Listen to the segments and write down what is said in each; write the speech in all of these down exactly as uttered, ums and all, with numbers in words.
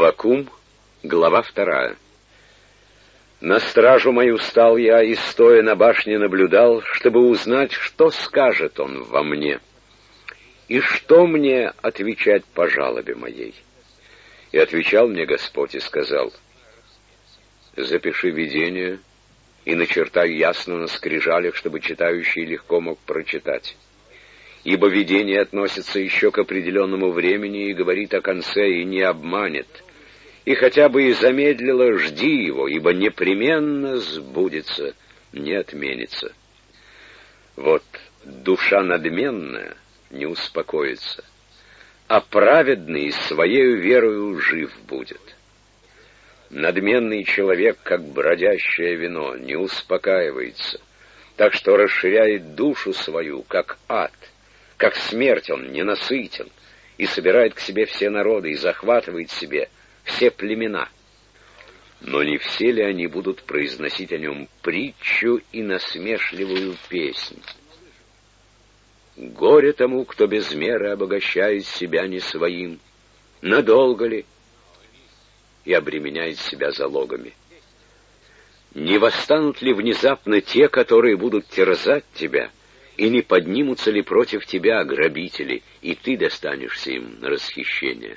Аввакум, глава вторая. На стражу мою стал я, и, стоя на башне, наблюдал, чтобы узнать, что скажет он во мне, и что мне отвечать по жалобе моей. И отвечал мне Господь и сказал: запиши видение и начертай ясно на скрижалях, чтобы читающий легко мог прочитать. Ибо видение относится еще к определенному времени и говорит о конце, и не обманет. И хотя бы и замедлило, жди его, ибо непременно сбудется, не отменится. Вот душа надменная не успокоится, а праведный своею верою жив будет. Надменный человек, как бродящее вино, не успокаивается, так что расширяет душу свою, как ад. Как смерть он ненасытен, и собирает к себе все народы, и захватывает себе все племена. Но не все ли они будут произносить о нем притчу и насмешливую песнь? Горе тому, кто без меры обогащает себя не своим, надолго ли, и обременяет себя залогами. Не восстанут ли внезапно те, которые будут терзать тебя, и не поднимутся ли против тебя грабители, и ты достанешься им на расхищение?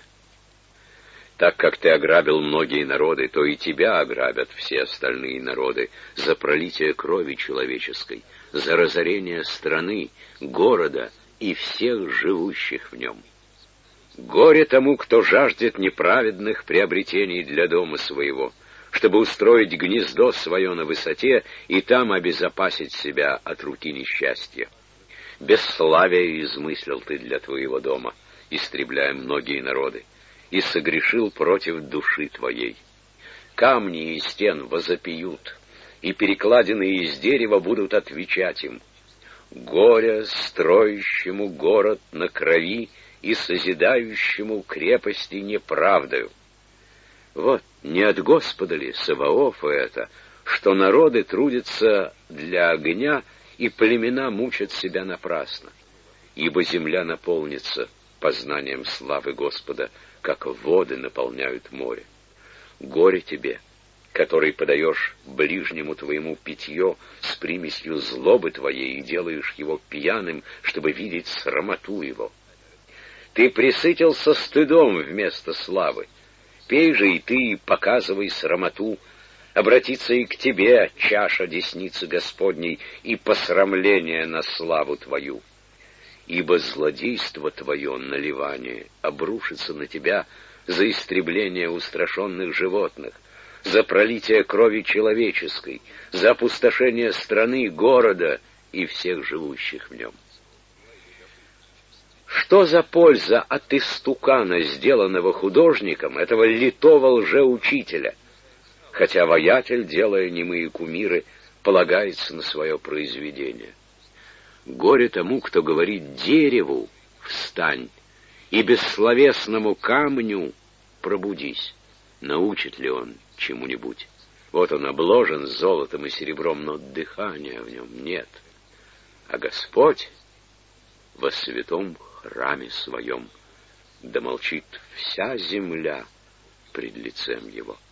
Так как ты ограбил многие народы, то и тебя ограбят все остальные народы за пролитие крови человеческой, за разорение страны, города и всех живущих в нем. Горе тому, кто жаждет неправедных приобретений для дома своего, чтобы устроить гнездо свое на высоте и там обезопасить себя от руки несчастья. Бесславие измыслил ты для твоего дома, истребляя многие народы, и согрешил против души твоей. Камни из стен возопьют, и перекладины из дерева будут отвечать им: горе строящему город на крови и созидающему крепости неправдою. Вот не от Господа ли, Саваофа, это, что народы трудятся для огня, и племена мучат себя напрасно? Ибо земля наполнится познанием славы Господа, как воды наполняют море. Горе тебе, который подаешь ближнему твоему питье с примесью злобы твоей и делаешь его пьяным, чтобы видеть срамоту его. Ты пресытился стыдом вместо славы. Пей же и ты, и показывай срамоту. Обратится и к тебе чаша десницы Господней и посрамление на славу твою. Ибо злодейство твое, наливание, обрушится на тебя за истребление устрашенных животных, за пролитие крови человеческой, за опустошение страны, города и всех живущих в нем. Что за польза от истукана, сделанного художником, этого литого лжеучителя, хотя воятель, делая немые кумиры, полагается на свое произведение? Горе тому, кто говорит дереву «встань» и бессловесному камню «пробудись». Научит ли он чему-нибудь? Вот он обложен золотом и серебром, но дыхания в нем нет. А Господь во святом храме своем, да молчит вся земля пред лицем его.